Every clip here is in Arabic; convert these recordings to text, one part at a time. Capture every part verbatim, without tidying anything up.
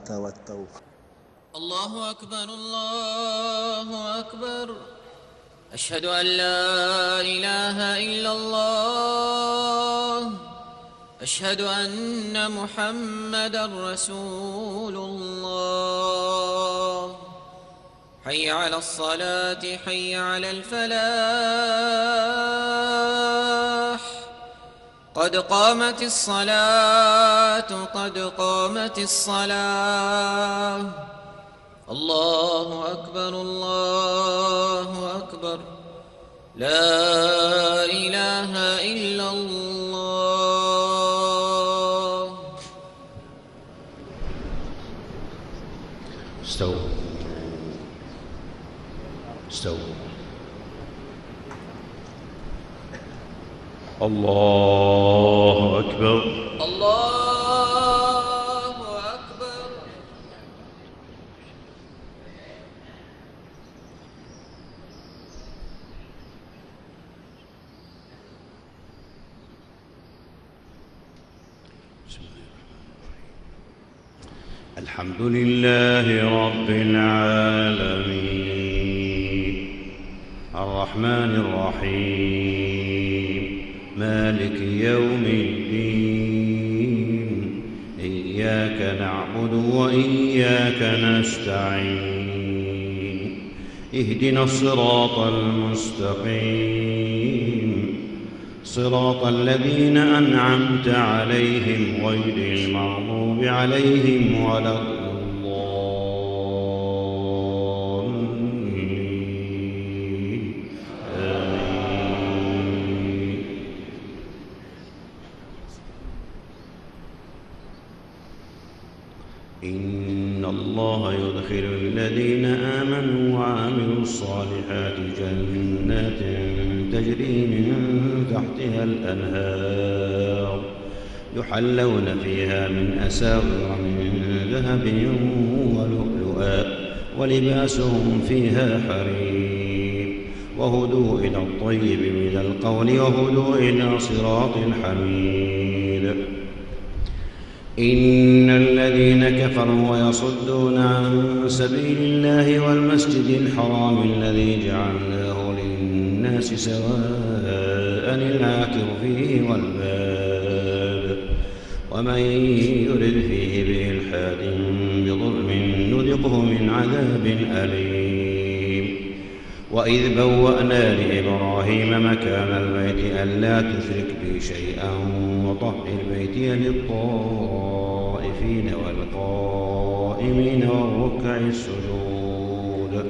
العزة والتوفيق. الله أكبر الله أكبر. أشهد أن لا إله إلا الله. أشهد أن محمدًا رسول الله. حي على الصلاة حي على الفلاح. قد قامت الصلاة قد قامت الصلاة. الله أكبر الله أكبر. لا إله إلا الله. استووا استووا. الله أكبر الله أكبر. الحمد لله رب العالمين الرحمن الرحيم مالك يوم الدين. إياك نعبد وإياك نستعين. اهدنا الصراط المستقيم صراط الذين أنعمت عليهم غير المغضوب عليهم ولا الضالين. آمين. إن الله يدخل الذين آمنوا وعملوا الصالحات جنات تجري من تحتها الأنهار يحلون فيها من أساور من ذهب ولؤلؤا ولباسهم فيها حرير وهدوا إلى الطيب من القول وهدوا إلى صراط الحميد. إن الذين كفروا ويصدون عن سبيل الله والمسجد الحرام الذي جعلناه للناس سواء العاكف فيه والباد ومن يرد فيه بإلحاد بظلم نذقه من عذاب أليم. وإذ بوأنا لإبراهيم مكان البيت ألا تشرك بي شيئا وطهر بيتي للطائفين والقائمين والركع السجود.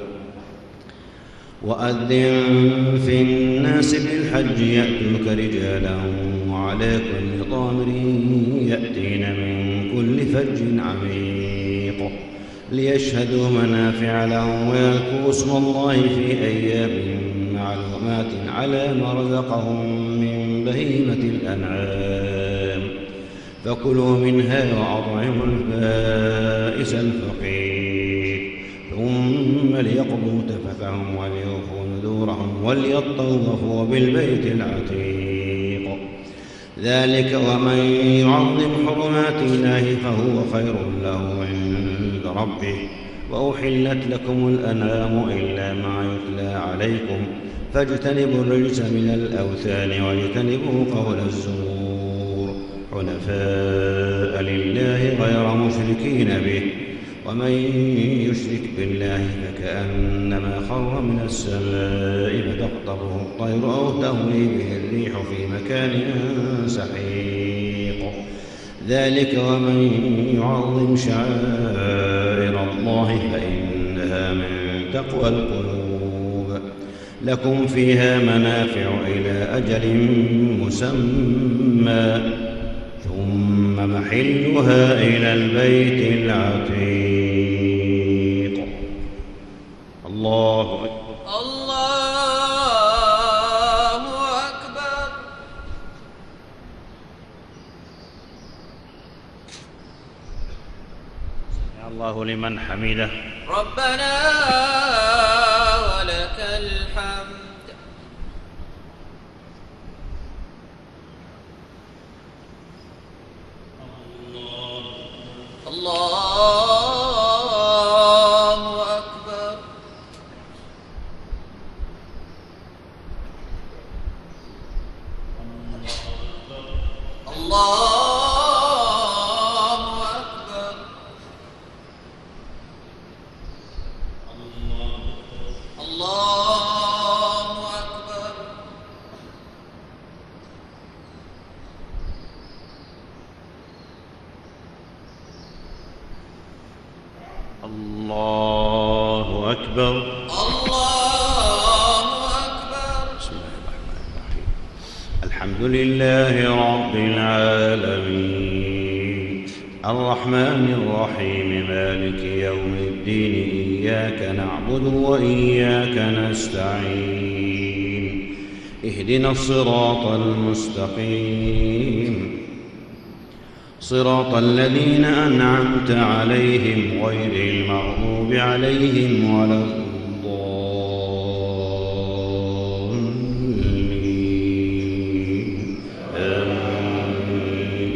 وأذن في الناس بالحج يأتوك رجالا وعلى كل ضامر يأتين من كل فج عميق ليشهدوا منافع لهم ويذكروا اسم الله في أيام معلومات على ما رزقهم من بهيمة الأنعام فكلوا منها وأطعموا البائس الفقير ثم ليقضوا تفثهم وليوفوا نذورهم وليطوفوا بالبيت العتيق. ذلك ومن يعظم حرمات الله فهو خير له عند ربه. وأحلت لكم الأنعام إلا ما يتلى عليكم فاجتنبوا الرجس من الأوثان واجتنبوا قول الزور حنفاء لله غير مشركين به. ومن يشرك بالله فكأنما خر من السماء فتخطفه الطير أو تهوي به الريح في مكان سحيق. ذلك ومن يعظم شعائر الله فإنها من تقوى القلوب. لكم فيها منافع إلى أجل مسمى ثم محلها إلى البيت العتيق. الله أكبر الله أكبر. سمع الله لمن حمده ربنا ولك الحمد. الله الله أكبر. الله أكبر. بسم الله الرحمن الرحيم. الحمد لله رب العالمين الرحمن الرحيم مالك يوم الدين إياك نعبد وإياك نستعين اهدنا الصراط المستقيم صراط الذين أنعمت عليهم غير المغضوب عليهم ولا الضالين آمين.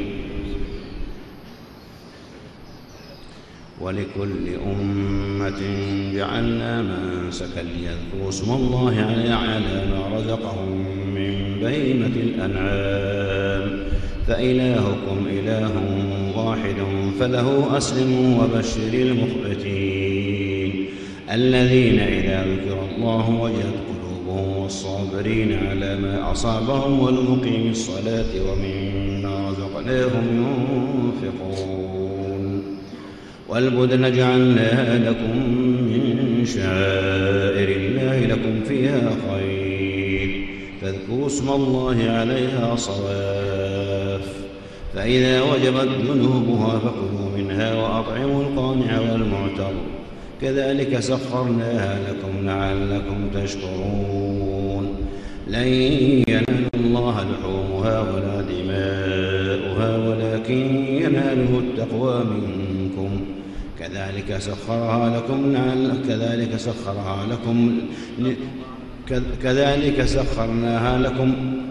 ولكل أمة جعلنا منسكا ليذكروا اسم الله على ما رزقهم من بهيمة الأنعام فإلهكم إله واحد فله أسلموا وبشر المخبتين الذين إذا ذكر الله وجلت قلوبهم والصابرين على ما أصابهم والمقيم الصلاة ومما رزقناهم ينفقون والبدن جعلناها لكم من شعائر الله لكم فيها خير فاذكروا اسم الله عليها صواف فإذا وجبت جنوبها فكلوا منها وأطعموا القانع والمعتر كذلك سخرناها لكم لعلكم تشكرون لن ينال الله لحومها ولا دماؤها ولكن يناله التقوى منكم كذلك سخرها لكم لعل كذلك سخرها لكم كذلك سخرناها لكم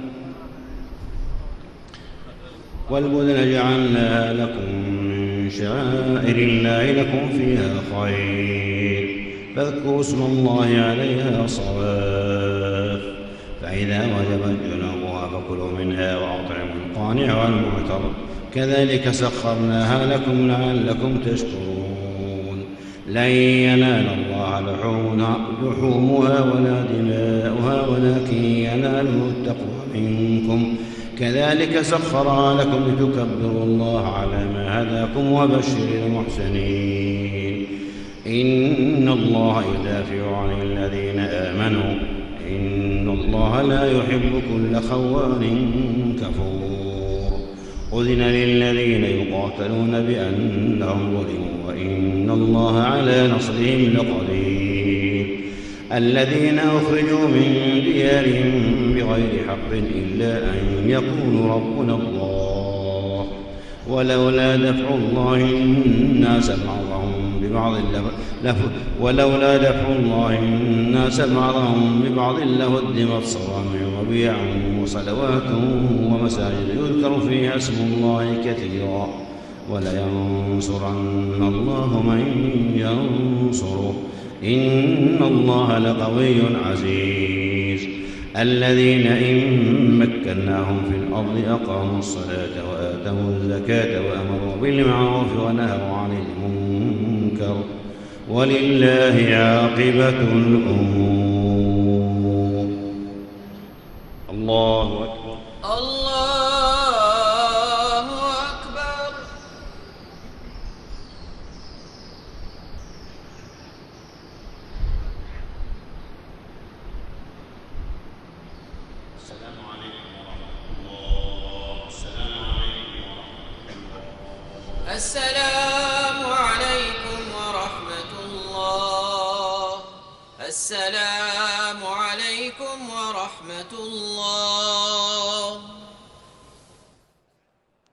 والبدن جعلناها لكم من شعائر الله لكم فيها خير فاذكروا اسم الله عليها صواف فإذا وجبت جنوبها فكلوا منها وأطعموا القانع والمعتر كذلك سخرناها لكم لعلكم تشكرون لن ينال الله لحومها ولا دماؤها ولكن يناله التقوى منكم كذلك سخرها لكم لتكبروا الله على ما هداكم وبشر المحسنين إن الله يدافع عن الذين آمنوا إن الله لا يحب كل خوان كفور أذن للذين يقاتلون بأنهم ظلموا وإن الله على نصرهم لقدير الذين أخرجوا من ديارهم بغير حق إلا أن يقولوا ربنا الله ولولا دفع الله الناس بعضهم ببعض ولولا دفع الله الناس بعضهم ببعض لهدمت صوامع وبيع وصلوات ومساجد يذكر فيها اسم الله كثيرا ولينصرن الله من ينصره إن الله لقوي عزيز الذين إن مكناهم في الأرض أقاموا الصلاة وآتوا الزكاة وأمروا بالمعروف ونهوا عن المنكر ولله عاقبة الأمور. الله أكبر. الله أكبر. السلام عليكم ورحمة الله. السلام عليكم ورحمة الله. السلام عليكم ورحمة الله. السلام عليكم ورحمة الله.